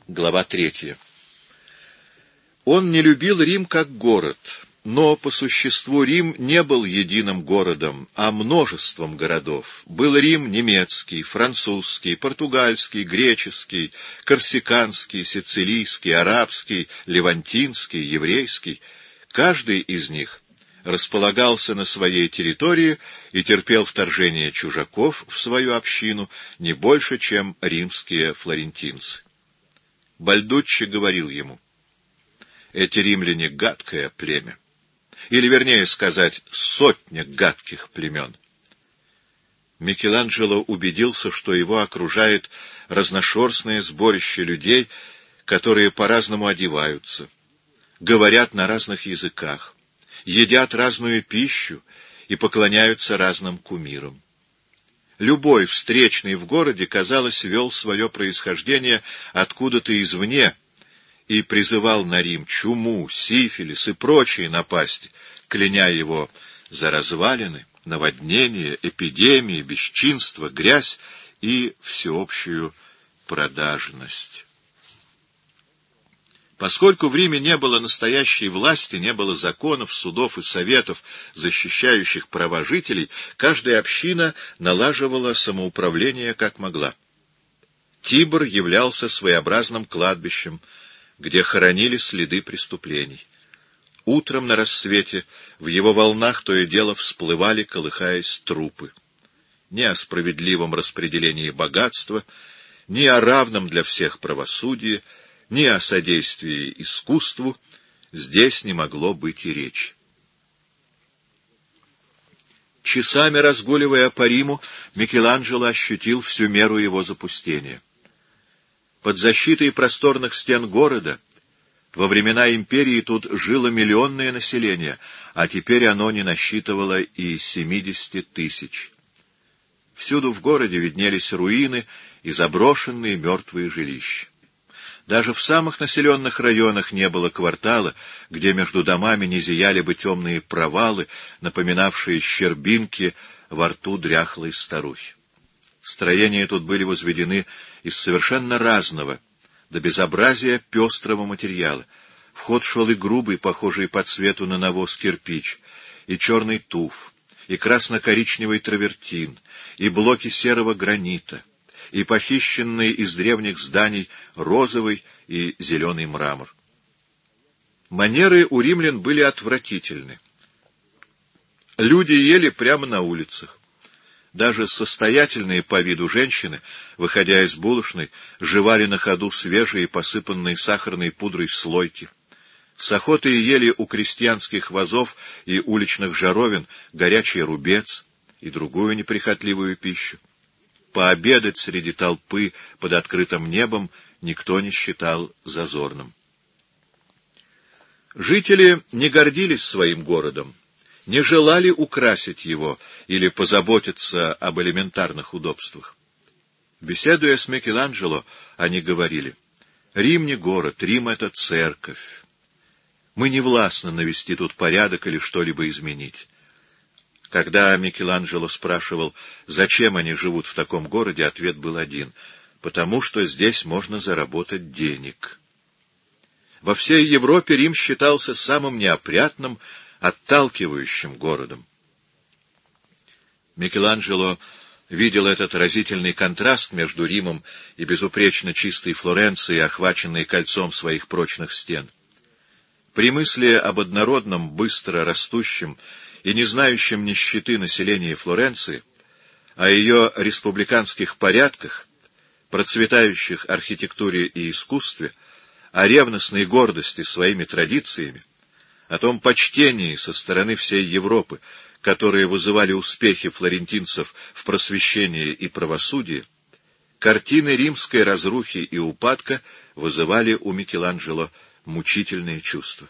Глава 3. Он не любил Рим как город, но по существу Рим не был единым городом, а множеством городов. Был Рим немецкий, французский, португальский, греческий, корсиканский, сицилийский, арабский, левантинский, еврейский. Каждый из них располагался на своей территории и терпел вторжение чужаков в свою общину не больше, чем римские флорентинцы. Бальдуччи говорил ему: «Эти римляне — гадкое племя, или, вернее сказать, сотня гадких племен». Микеланджело убедился, что его окружает разношерстное сборище людей, которые по-разному одеваются, говорят на разных языках, едят разную пищу и поклоняются разным кумирам. Любой встречный в городе, казалось, вел свое происхождение откуда-то извне и призывал на Рим чуму, сифилис и прочие напасти, кляня его за развалины, наводнения, эпидемии, бесчинство, грязь и всеобщую продажность. Поскольку в Риме не было настоящей власти, не было законов, судов и советов, защищающих права жителей, каждая община налаживала самоуправление как могла. Тибр являлся своеобразным кладбищем, где хоронили следы преступлений. Утром на рассвете в его волнах то и дело всплывали, колыхаясь, трупы. Ни о справедливом распределении богатства, ни о равном для всех правосудии, ни о содействии искусству здесь не могло быть и речи. Часами разгуливая по Риму, Микеланджело ощутил всю меру его запустения. Под защитой просторных стен города во времена империи тут жило миллионное население, а теперь оно не насчитывало и 70 тысяч. Всюду в городе виднелись руины и заброшенные мертвые жилища. Даже в самых населенных районах не было квартала, где между домами не зияли бы темные провалы, напоминавшие щербинки во рту дряхлой старухи. Строения тут были возведены из совершенно разного, до безобразия пестрого материала. В ход шел и грубый, похожий по цвету на навоз кирпич, и черный туф, и красно-коричневый травертин, и блоки серого гранита, и похищенные из древних зданий розовый и зеленый мрамор. Манеры у римлян были отвратительны. Люди ели прямо на улицах. Даже состоятельные по виду женщины, выходя из булочной, жевали на ходу свежие, посыпанные сахарной пудрой слойки. С охотой ели у крестьянских вазов и уличных жаровин горячий рубец и другую неприхотливую пищу. Пообедать среди толпы под открытым небом никто не считал зазорным. Жители не гордились своим городом, не желали украсить его или позаботиться об элементарных удобствах. Беседуя с Микеланджело, они говорили: «Рим не город, Рим — это церковь. Мы не властны навести тут порядок или что-либо изменить». Когда Микеланджело спрашивал, зачем они живут в таком городе, ответ был один: потому что здесь можно заработать денег. Во всей Европе Рим считался самым неопрятным, отталкивающим городом. Микеланджело видел этот разительный контраст между Римом и безупречно чистой Флоренцией, охваченной кольцом своих прочных стен. При мысли об однородном, быстро растущем и не знающем нищеты населении Флоренции, о ее республиканских порядках, процветающих архитектуре и искусстве, о ревностной гордости своими традициями, о том почтении со стороны всей Европы, которые вызывали успехи флорентинцев в просвещении и правосудии, картины римской разрухи и упадка вызывали у Микеланджело мучительные чувства.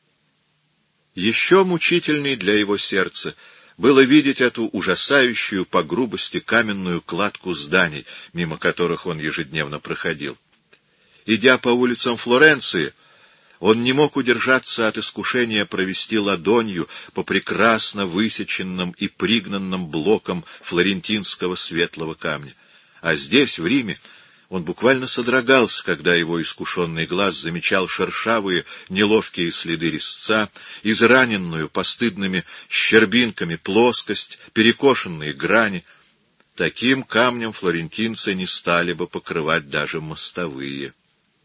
Еще мучительней для его сердца было видеть эту ужасающую по грубости каменную кладку зданий, мимо которых он ежедневно проходил. Идя по улицам Флоренции, он не мог удержаться от искушения провести ладонью по прекрасно высеченным и пригнанным блокам флорентинского светлого камня. А здесь, в Риме, Он буквально содрогался, когда его искушенный глаз замечал шершавые, неловкие следы резца, израненную постыдными щербинками плоскость, перекошенные грани. Таким камнем флорентинцы не стали бы покрывать даже мостовые.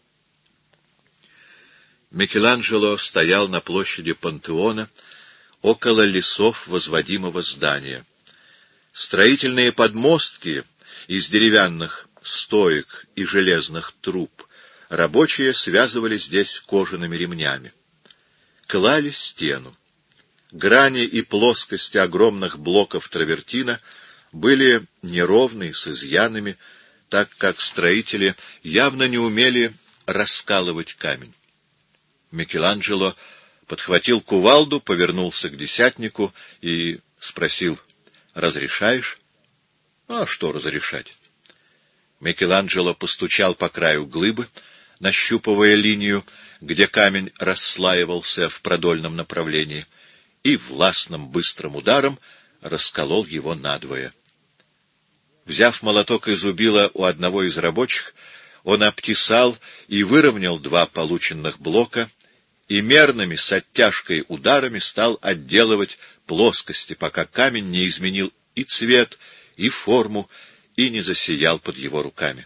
Микеланджело стоял на площади Пантеона, около лесов возводимого здания. Строительные подмостки из деревянных стоек и железных труб рабочие связывали здесь кожаными ремнями. Клали стену. Грани и плоскости огромных блоков травертина были неровны, с изъянами, так как строители явно не умели раскалывать камень. Микеланджело подхватил кувалду, повернулся к десятнику и спросил: «Разрешаешь?» «А что разрешать?» Микеланджело постучал по краю глыбы, нащупывая линию, где камень расслаивался в продольном направлении, и властным быстрым ударом расколол его надвое. Взяв молоток и зубило у одного из рабочих, он обтесал и выровнял два полученных блока и мерными с оттяжкой ударами стал отделывать плоскости, пока камень не изменил и цвет, и форму, и не засиял под его руками.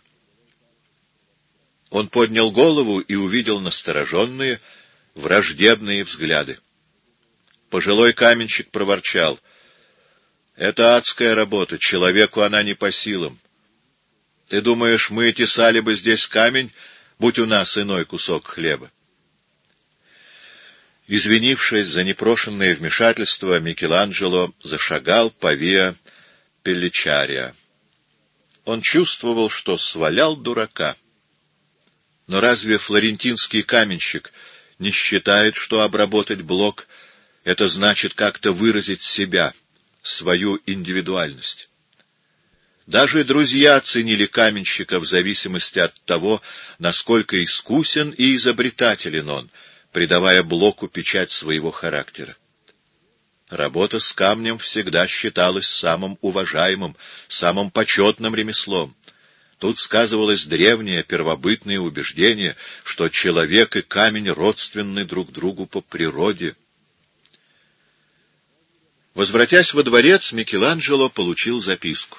Он поднял голову и увидел настороженные, враждебные взгляды. Пожилой каменщик проворчал: «Это адская работа, человеку она не по силам. Ты думаешь, мы тесали бы здесь камень, будь у нас иной кусок хлеба?» Извинившись за непрошенное вмешательство, Микеланджело зашагал по Виа Пелличария. Он чувствовал, что свалял дурака. Но разве флорентинский каменщик не считает, что обработать блок — это значит как-то выразить себя, свою индивидуальность? Даже друзья ценили каменщика в зависимости от того, насколько искусен и изобретателен он, придавая блоку печать своего характера. Работа с камнем всегда считалась самым уважаемым, самым почетным ремеслом. Тут сказывалось древнее первобытное убеждение, что человек и камень родственны друг другу по природе. Возвратясь во дворец, Микеланджело получил записку.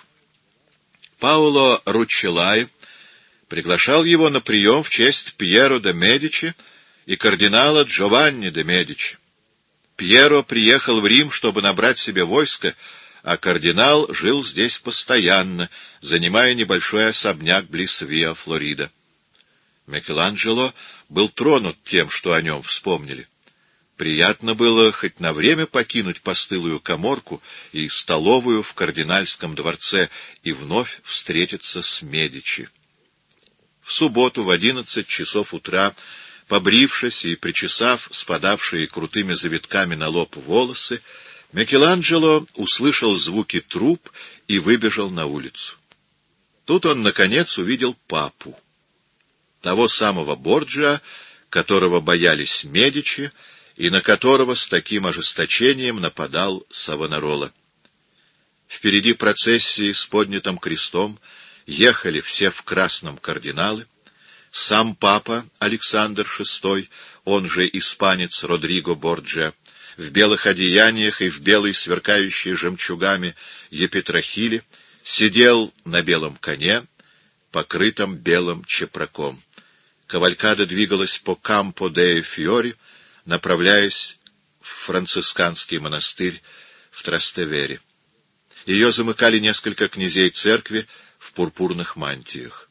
Паоло Руччеллай приглашал его на прием в честь Пьеро де Медичи и кардинала Джованни де Медичи. Пьеро приехал в Рим, чтобы набрать себе войско, а кардинал жил здесь постоянно, занимая небольшой особняк близ Виа Флорида. Микеланджело был тронут тем, что о нем вспомнили. Приятно было хоть на время покинуть постылую каморку и столовую в кардинальском дворце и вновь встретиться с Медичи. В субботу в 11 часов утра, побрившись и причесав спадавшие крутыми завитками на лоб волосы, Микеланджело услышал звуки труб и выбежал на улицу. Тут он, наконец, увидел папу, того самого Борджиа, которого боялись Медичи и на которого с таким ожесточением нападал Савонарола. Впереди процессии с поднятым крестом ехали все в красном кардиналы, сам папа Александр VI, он же испанец Родриго Борджиа, в белых одеяниях и в белой сверкающей жемчугами епитрахиле, сидел на белом коне, покрытом белым чепраком. Кавалькада двигалась по Кампо де Фьори, направляясь в францисканский монастырь в Трастевере. Ее замыкали несколько князей церкви в пурпурных мантиях.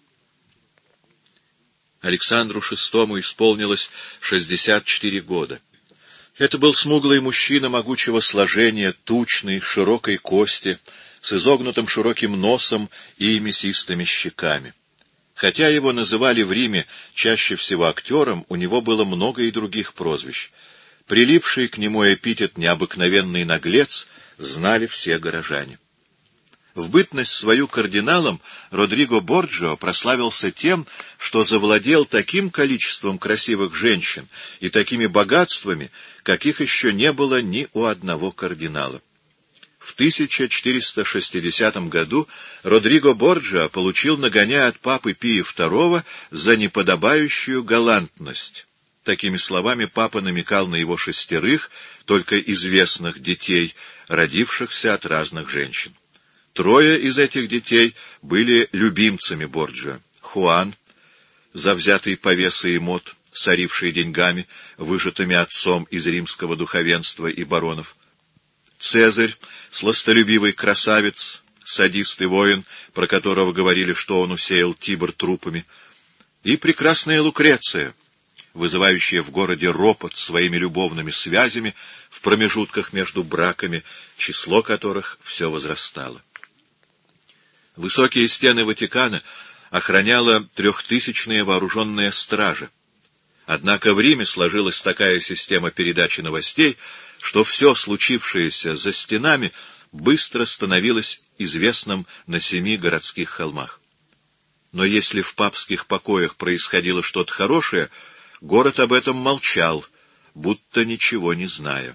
Александру VI исполнилось 64 года. Это был смуглый мужчина могучего сложения, тучный, широкой кости, с изогнутым широким носом и мясистыми щеками. Хотя его называли в Риме чаще всего актером, у него было много и других прозвищ. Прилипший к нему эпитет «необыкновенный наглец» знали все горожане. В бытность свою кардиналом Родриго Борджио прославился тем, что завладел таким количеством красивых женщин и такими богатствами, каких еще не было ни у одного кардинала. В 1460 году Родриго Борджиа получил нагоняй от папы Пия II за неподобающую галантность. Такими словами папа намекал на его 6 только известных детей, родившихся от разных женщин. 3 из этих детей были любимцами Борджиа: Хуан, завзятый повеса и мод, соривший деньгами, выжатыми отцом из римского духовенства и баронов; Цезарь, сластолюбивый красавец, садист и воин, про которого говорили, что он усеял Тибр трупами; и прекрасная Лукреция, вызывающая в городе ропот своими любовными связями в промежутках между браками, число которых все возрастало. Высокие стены Ватикана охраняла 3000-я вооруженная стража. Однако в Риме сложилась такая система передачи новостей, что все случившееся за стенами быстро становилось известным на 7 городских холмах. Но если в папских покоях происходило что-то хорошее, город об этом молчал, будто ничего не зная.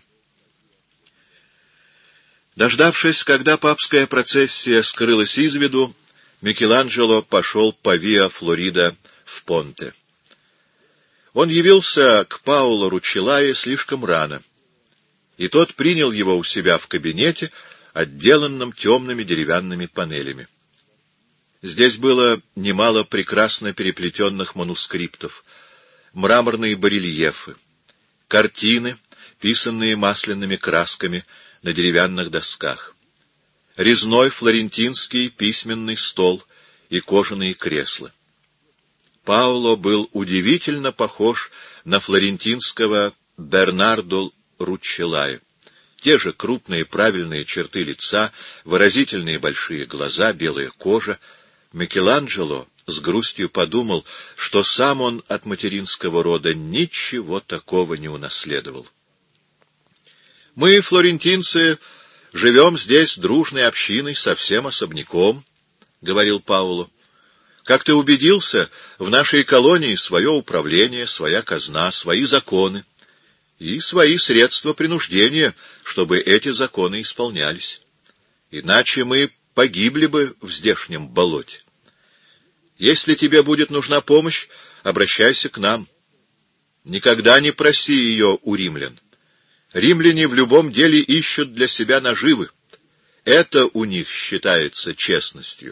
Дождавшись, когда папская процессия скрылась из виду, Микеланджело пошел по Виа Флорида в Понте. Он явился к Паоло Ручеллае слишком рано, и тот принял его у себя в кабинете, отделанном темными деревянными панелями. Здесь было немало прекрасно переплетенных манускриптов, мраморные барельефы, картины, писанные масляными красками на деревянных досках, резной флорентинский письменный стол и кожаные кресла. Паоло был удивительно похож на флорентинского Бернардо Ручеллае. Те же крупные правильные черты лица, выразительные большие глаза, белая кожа. Микеланджело с грустью подумал, что сам он от материнского рода ничего такого не унаследовал. «Мы, флорентинцы, живем здесь дружной общиной, совсем особняком», — говорил Паоло. «Как ты убедился, в нашей колонии свое управление, своя казна, свои законы и свои средства принуждения, чтобы эти законы исполнялись. Иначе мы погибли бы в здешнем болоте. Если тебе будет нужна помощь, обращайся к нам. Никогда не проси ее у римлян. Римляне в любом деле ищут для себя наживы. Это у них считается честностью».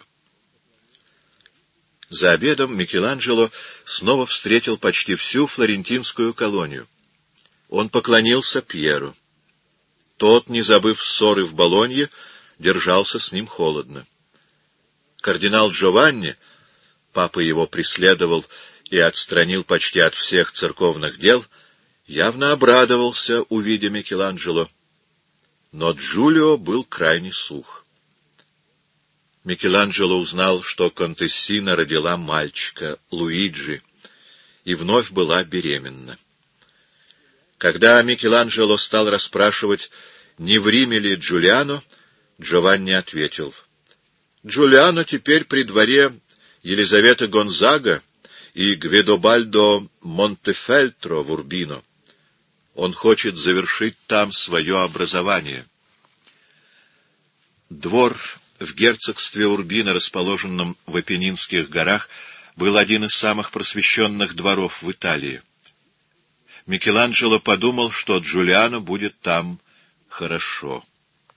За обедом Микеланджело снова встретил почти всю флорентинскую колонию. Он поклонился Пьеру. Тот, не забыв ссоры в Болонье, держался с ним холодно. Кардинал Джованни, папа его преследовал и отстранил почти от всех церковных дел, явно обрадовался, увидя Микеланджело. Но Джулио был крайне сух. Микеланджело узнал, что контессина родила мальчика, Луиджи, и вновь была беременна. Когда Микеланджело стал расспрашивать, не в Риме ли Джулиано, Джованни ответил: «Джулиано теперь при дворе Елизаветы Гонзага и Гвидобальдо Монтефельтро в Урбино. Он хочет завершить там свое образование». Двор в герцогстве Урбино, расположенном в Апеннинских горах, был один из самых просвещенных дворов в Италии. Микеланджело подумал, что Джулиано будет там хорошо.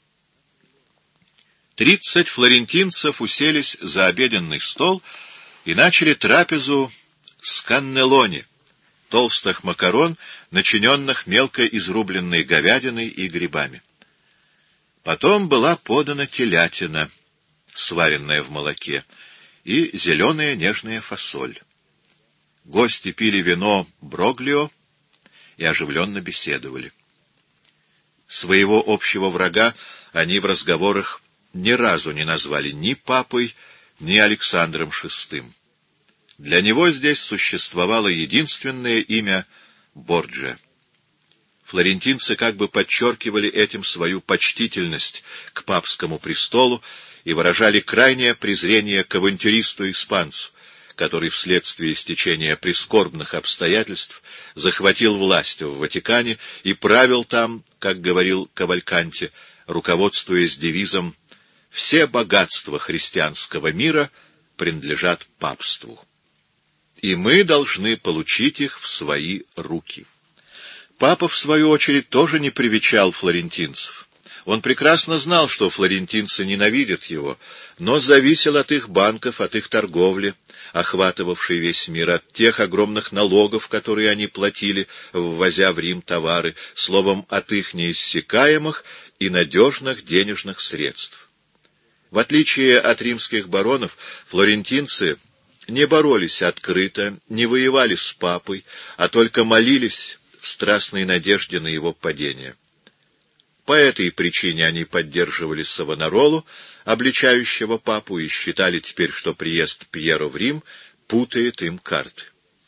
30 флорентинцев уселись за обеденный стол и начали трапезу с каннелони, толстых макарон, начиненных мелко изрубленной говядиной и грибами. Потом была подана телятина, сваренная в молоке, и зеленая нежная фасоль. Гости пили вино Броглио и оживленно беседовали. Своего общего врага они в разговорах ни разу не назвали ни папой, ни Александром VI. Для него здесь существовало единственное имя — Борджиа. Флорентинцы как бы подчеркивали этим свою почтительность к папскому престолу и выражали крайнее презрение к авантюристу-испанцу, который вследствие стечения прискорбных обстоятельств захватил власть в Ватикане и правил там, как говорил Кавальканти, руководствуясь девизом «Все богатства христианского мира принадлежат папству, и мы должны получить их в свои руки». Папа, в свою очередь, тоже не привечал флорентинцев. Он прекрасно знал, что флорентинцы ненавидят его, но зависел от их банков, от их торговли, охватывавшей весь мир, от тех огромных налогов, которые они платили, ввозя в Рим товары, словом, от их неиссякаемых и надежных денежных средств. В отличие от римских баронов, флорентинцы не боролись открыто, не воевали с папой, а только молились в страстной надежде на его падение. По этой причине они поддерживали Савонаролу, обличающего папу, и считали теперь, что приезд Пьеро в Рим путает им карты.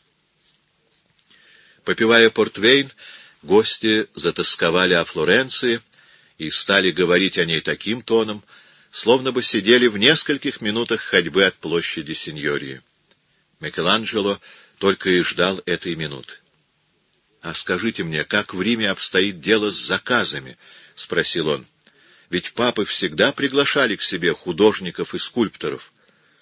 Попивая портвейн, гости затосковали о Флоренции и стали говорить о ней таким тоном, словно бы сидели в нескольких минутах ходьбы от площади Синьории. Микеланджело только и ждал этой минуты. — А скажите мне, как в Риме обстоит дело с заказами? — спросил он. — Ведь папы всегда приглашали к себе художников и скульпторов.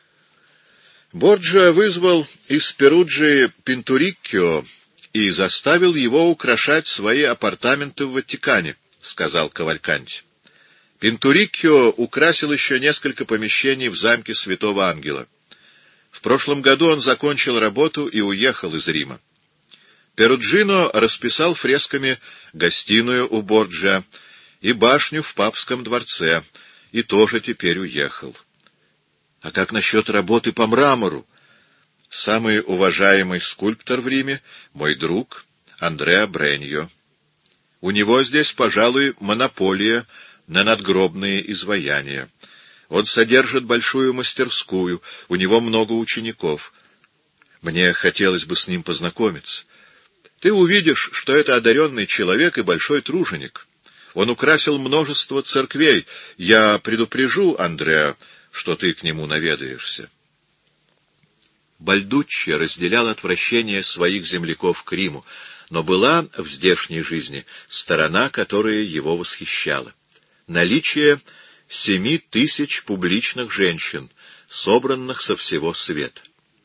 Борджиа вызвал из Перуджи Пинтуриккио и заставил его украшать свои апартаменты в Ватикане, — сказал Кавальканти. Пинтуриккио украсил еще несколько помещений в замке Святого Ангела. В прошлом году он закончил работу и уехал из Рима. Перуджино расписал фресками гостиную у Борджиа и башню в папском дворце, и тоже теперь уехал. А как насчет работы по мрамору? Самый уважаемый скульптор в Риме — мой друг Андреа Бреньо. У него здесь, пожалуй, монополия на надгробные изваяния. Он содержит большую мастерскую, у него много учеников. Мне хотелось бы с ним познакомиться. Ты увидишь, что это одаренный человек и большой труженик. Он украсил множество церквей. Я предупрежу Андреа, что ты к нему наведаешься. Бальдуччи разделял отвращение своих земляков к Риму, но была в здешней жизни сторона, которая его восхищала. Наличие 7000 публичных женщин, собранных со всего света.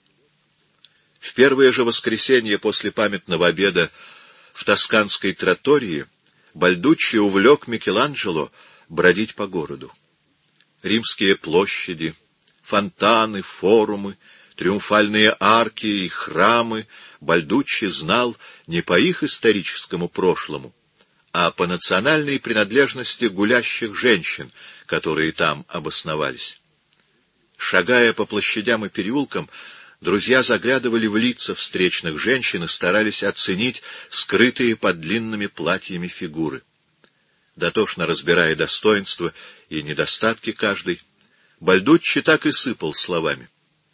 В первое же воскресенье после памятного обеда в тосканской траттории Бальдуччи увлек Микеланджело бродить по городу. Римские площади, фонтаны, форумы, триумфальные арки и храмы Бальдуччи знал не по их историческому прошлому, а по национальной принадлежности гулящих женщин, которые там обосновались. Шагая по площадям и переулкам, друзья заглядывали в лица встречных женщин и старались оценить скрытые под длинными платьями фигуры. Дотошно разбирая достоинства и недостатки каждой, Бальдуччи так и сыпал словами.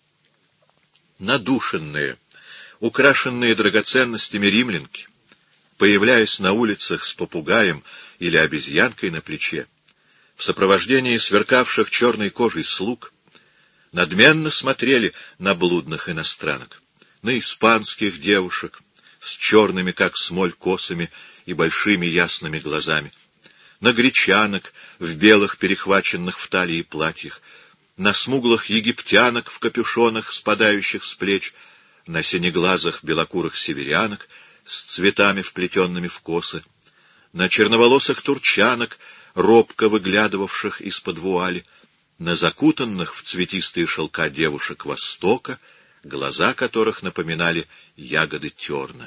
Надушенные, украшенные драгоценностями римлянки, появляясь на улицах с попугаем или обезьянкой на плече, в сопровождении сверкавших черной кожей слуг, надменно смотрели на блудных иностранок, на испанских девушек с черными, как смоль, косами и большими ясными глазами, на гречанок в белых, перехваченных в талии платьях, на смуглых египтянок в капюшонах, спадающих с плеч, на синеглазых белокурых северянок с цветами, вплетенными в косы, на черноволосых турчанок, робко выглядывавших из-под вуали, на закутанных в цветистые шелка девушек Востока, глаза которых напоминали ягоды терна.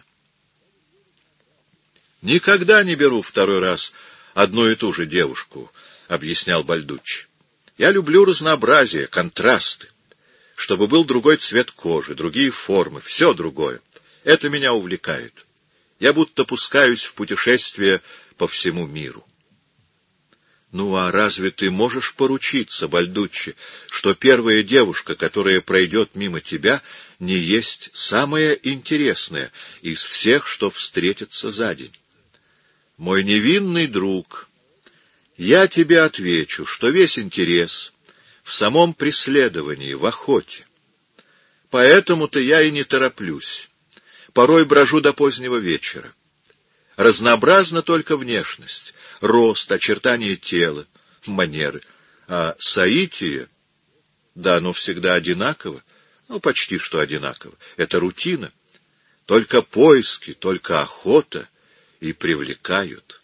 «Никогда не беру второй раз одну и ту же девушку», — объяснял Бальдуччи. «Я люблю разнообразие, контрасты, чтобы был другой цвет кожи, другие формы, все другое. Это меня увлекает. Я будто пускаюсь в путешествие по всему миру». «Ну а разве ты можешь поручиться, Бальдуччи, что первая девушка, которая пройдет мимо тебя, не есть самая интересная из всех, что встретятся за день? Мой невинный друг, я тебе отвечу, что весь интерес в самом преследовании, в охоте. Поэтому-то я и не тороплюсь, порой брожу до позднего вечера. Разнообразна только внешность, рост, очертания тела, манеры. А соитие, да, оно всегда одинаково, почти что одинаково. Это рутина. Только поиски, только охота и привлекают.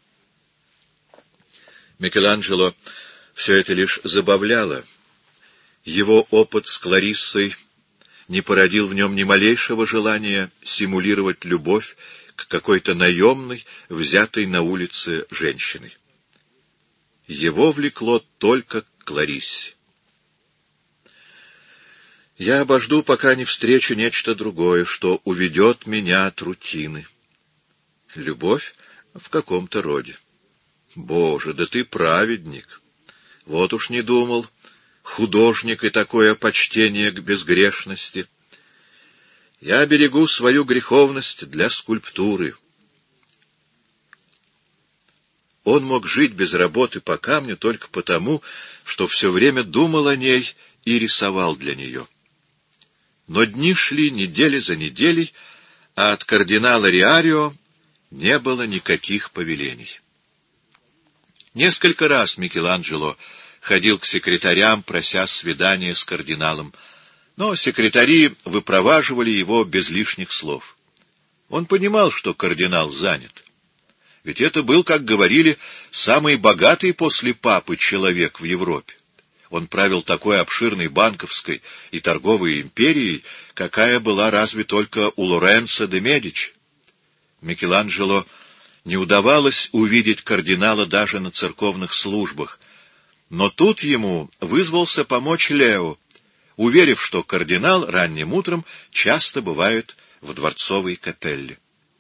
Микеланджело все это лишь забавляло. Его опыт с Клариссой не породил в нем ни малейшего желания симулировать любовь к какой-то наемной, взятой на улице женщиной. Его влекло только к Клариссе. Я обожду, пока не встречу нечто другое, что уведет меня от рутины. Любовь в каком-то роде. Боже, да ты праведник! Вот уж не думал, художник и такое почтение к безгрешности. Я берегу свою греховность для скульптуры. Он мог жить без работы по камню только потому, что все время думал о ней и рисовал для нее. Но дни шли недели за неделей, а от кардинала Риарио не было никаких повелений. Несколько раз Микеланджело ходил к секретарям, прося свидания с кардиналом, но секретари выпроваживали его без лишних слов. Он понимал, что кардинал занят. Ведь это был, как говорили, самый богатый после папы человек в Европе. Он правил такой обширной банковской и торговой империей, какая была разве только у Лоренцо де Медичи. Микеланджело не удавалось увидеть кардинала даже на церковных службах, но тут ему вызвался помочь Лео, уверив, что кардинал ранним утром часто бывает в дворцовой капелле.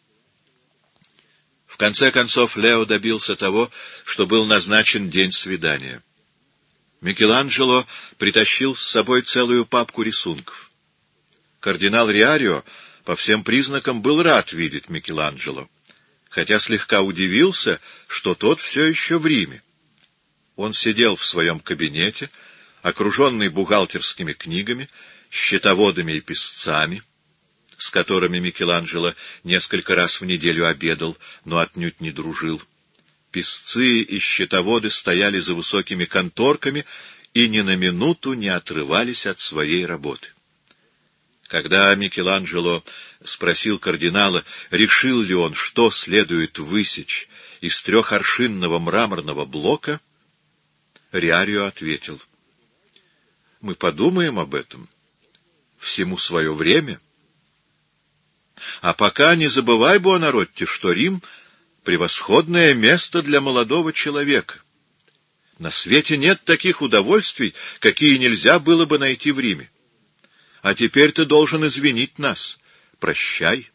В конце концов Лео добился того, что был назначен день свидания. Микеланджело притащил с собой целую папку рисунков. Кардинал Риарио по всем признакам был рад видеть Микеланджело, хотя слегка удивился, что тот все еще в Риме. Он сидел в своем кабинете, окруженный бухгалтерскими книгами, счетоводами и писцами, с которыми Микеланджело несколько раз в неделю обедал, но отнюдь не дружил. Писцы и счетоводы стояли за высокими конторками и ни на минуту не отрывались от своей работы. Когда Микеланджело спросил кардинала, решил ли он, что следует высечь из 3-аршинного мраморного блока, Риарио ответил: «Мы подумаем об этом. Всему свое время. А пока не забывай, Буонаротти, что Рим — превосходное место для молодого человека. На свете нет таких удовольствий, какие нельзя было бы найти в Риме. А теперь ты должен извинить нас. Прощай».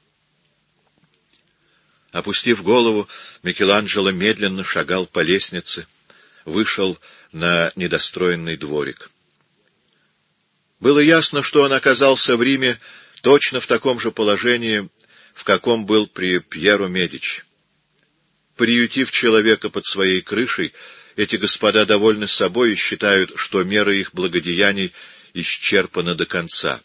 Опустив голову, Микеланджело медленно шагал по лестнице, вышел на недостроенный дворик. Было ясно, что он оказался в Риме точно в таком же положении, в каком был при Пьеро Медичи. Приютив человека под своей крышей, эти господа довольны собой и считают, что мера их благодеяний исчерпана до конца.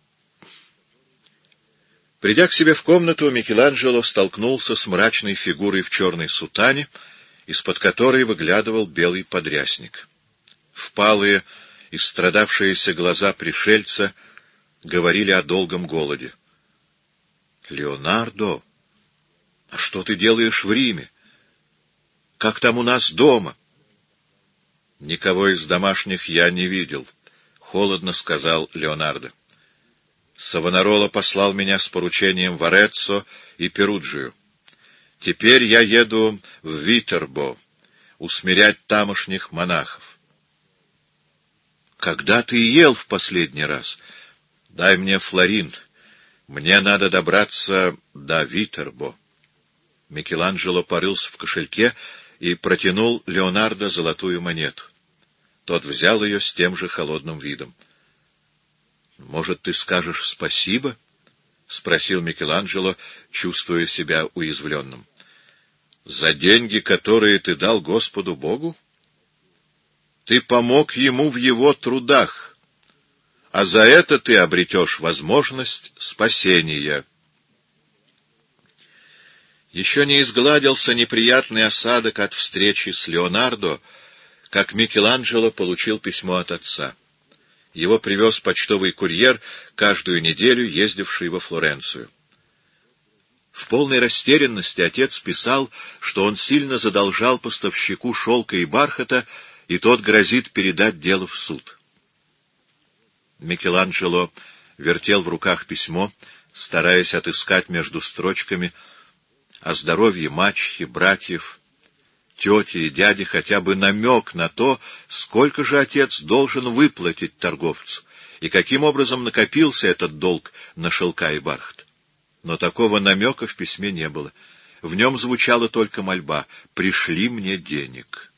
Придя к себе в комнату, Микеланджело столкнулся с мрачной фигурой в черной сутане, из-под которой выглядывал белый подрясник. Впалые и страдавшиеся глаза пришельца говорили о долгом голоде. — Леонардо, а что ты делаешь в Риме? Как там у нас дома? — Никого из домашних я не видел, — холодно сказал Леонардо. Савонарола послал меня с поручением в Ареццо и Перуджию. Теперь я еду в Витербо усмирять тамошних монахов. — Когда ты ел в последний раз? — Дай мне флорин. Мне надо добраться до Витербо. Микеланджело порылся в кошельке и протянул Леонардо золотую монету. Тот взял ее с тем же холодным видом. — Может, ты скажешь спасибо? — спросил Микеланджело, чувствуя себя уязвленным. — За деньги, которые ты дал Господу Богу? Ты помог ему в его трудах, а за это ты обретешь возможность спасения. Еще не изгладился неприятный осадок от встречи с Леонардо, как Микеланджело получил письмо от отца. Его привез почтовый курьер, каждую неделю ездивший во Флоренцию. В полной растерянности отец писал, что он сильно задолжал поставщику шелка и бархата, и тот грозит передать дело в суд. Микеланджело вертел в руках письмо, стараясь отыскать между строчками о здоровье мачехи, братьев, тети и дяди хотя бы намек на то, сколько же отец должен выплатить торговцу, и каким образом накопился этот долг на шелка и бархат. Но такого намека в письме не было. В нем звучала только мольба: «Пришли мне денег».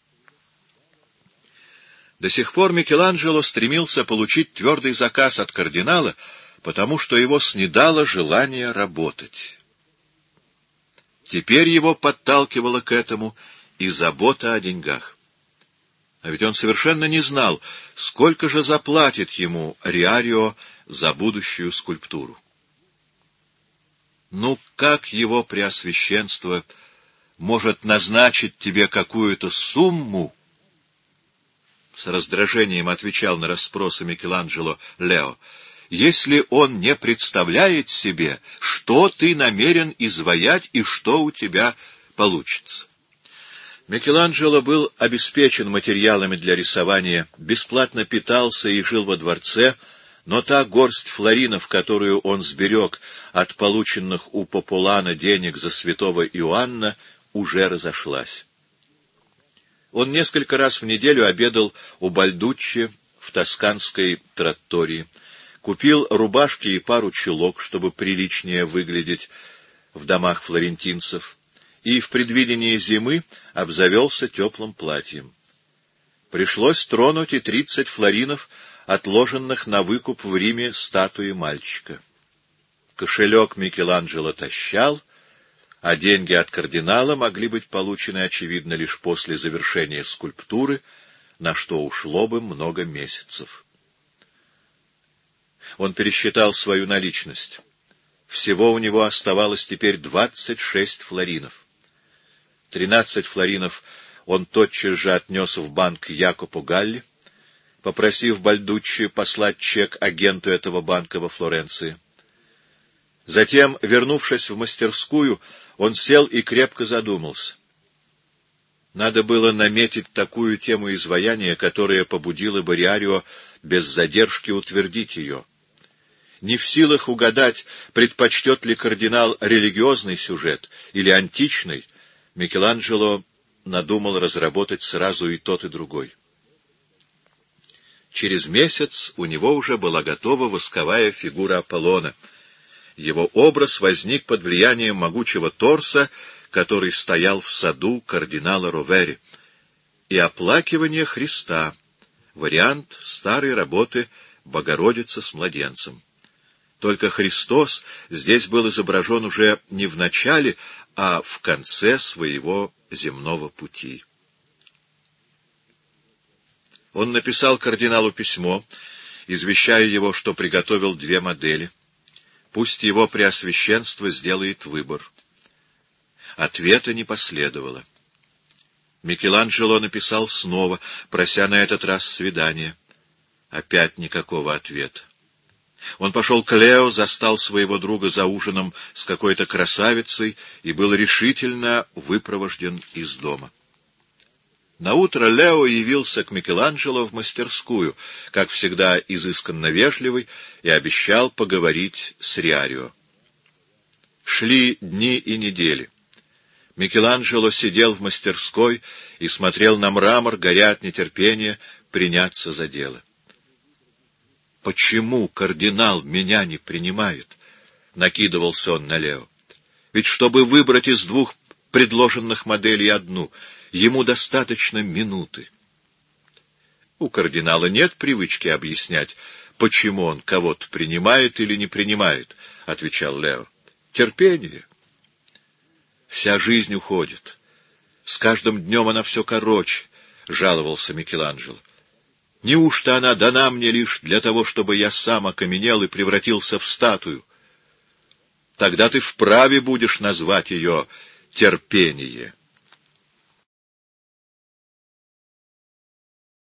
До сих пор Микеланджело стремился получить твердый заказ от кардинала, потому что его снедало желание работать. Теперь его подталкивало к этому и забота о деньгах. А ведь он совершенно не знал, сколько же заплатит ему Риарио за будущую скульптуру. Ну, как его преосвященство может назначить тебе какую-то сумму? С раздражением отвечал на расспросы Микеланджело Лео. Если он не представляет себе, что ты намерен изваять и что у тебя получится. Микеланджело был обеспечен материалами для рисования, бесплатно питался и жил во дворце, но та горсть флоринов, которую он сберег от полученных у Популана денег за святого Иоанна, уже разошлась. Он несколько раз в неделю обедал у Бальдуччи в тосканской траттории, купил рубашки и пару чулок, чтобы приличнее выглядеть в домах флорентинцев, и в предвидении зимы обзавелся теплым платьем. Пришлось тронуть и 30 флоринов, отложенных на выкуп в Риме статуи мальчика. Кошелек Микеланджело тащал, а деньги от кардинала могли быть получены, очевидно, лишь после завершения скульптуры, на что ушло бы много месяцев. Он пересчитал свою наличность. Всего у него оставалось теперь 26 флоринов. 13 флоринов он тотчас же отнес в банк Якопу Галли, попросив Бальдуччи послать чек агенту этого банка во Флоренции. Затем, вернувшись в мастерскую, он сел и крепко задумался. Надо было наметить такую тему изваяния, которая побудила бы Риарио без задержки утвердить ее. Не в силах угадать, предпочтет ли кардинал религиозный сюжет или античный, Микеланджело надумал разработать сразу и тот, и другой. Через месяц у него уже была готова восковая фигура Аполлона. Его образ возник под влиянием могучего торса, который стоял в саду кардинала Ровери, и оплакивание Христа, вариант старой работы «Богородица с младенцем». Только Христос здесь был изображен уже не в начале, а в конце своего земного пути. Он написал кардиналу письмо, извещая его, что приготовил 2 модели. Пусть его преосвященство сделает выбор. Ответа не последовало. Микеланджело написал снова, прося на этот раз свидания. Опять никакого ответа. Он пошел к Лео, застал своего друга за ужином с какой-то красавицей и был решительно выпровожден из дома. Наутро Лео явился к Микеланджело в мастерскую, как всегда изысканно вежливый, и обещал поговорить с Риарио. Шли дни и недели. Микеланджело сидел в мастерской и смотрел на мрамор, горя от нетерпения приняться за дело. «Почему кардинал меня не принимает?» — накидывался он на Лео. «Ведь чтобы выбрать из 2 предложенных моделей одну, ему достаточно минуты». «У кардинала нет привычки объяснять, почему он кого-то принимает или не принимает», — отвечал Лео. «Терпение. Вся жизнь уходит. С каждым днем она все короче», — жаловался Микеланджело. «Неужто она дана мне лишь для того, чтобы я сам окаменел и превратился в статую?» тогда ты вправе будешь назвать ее терпение.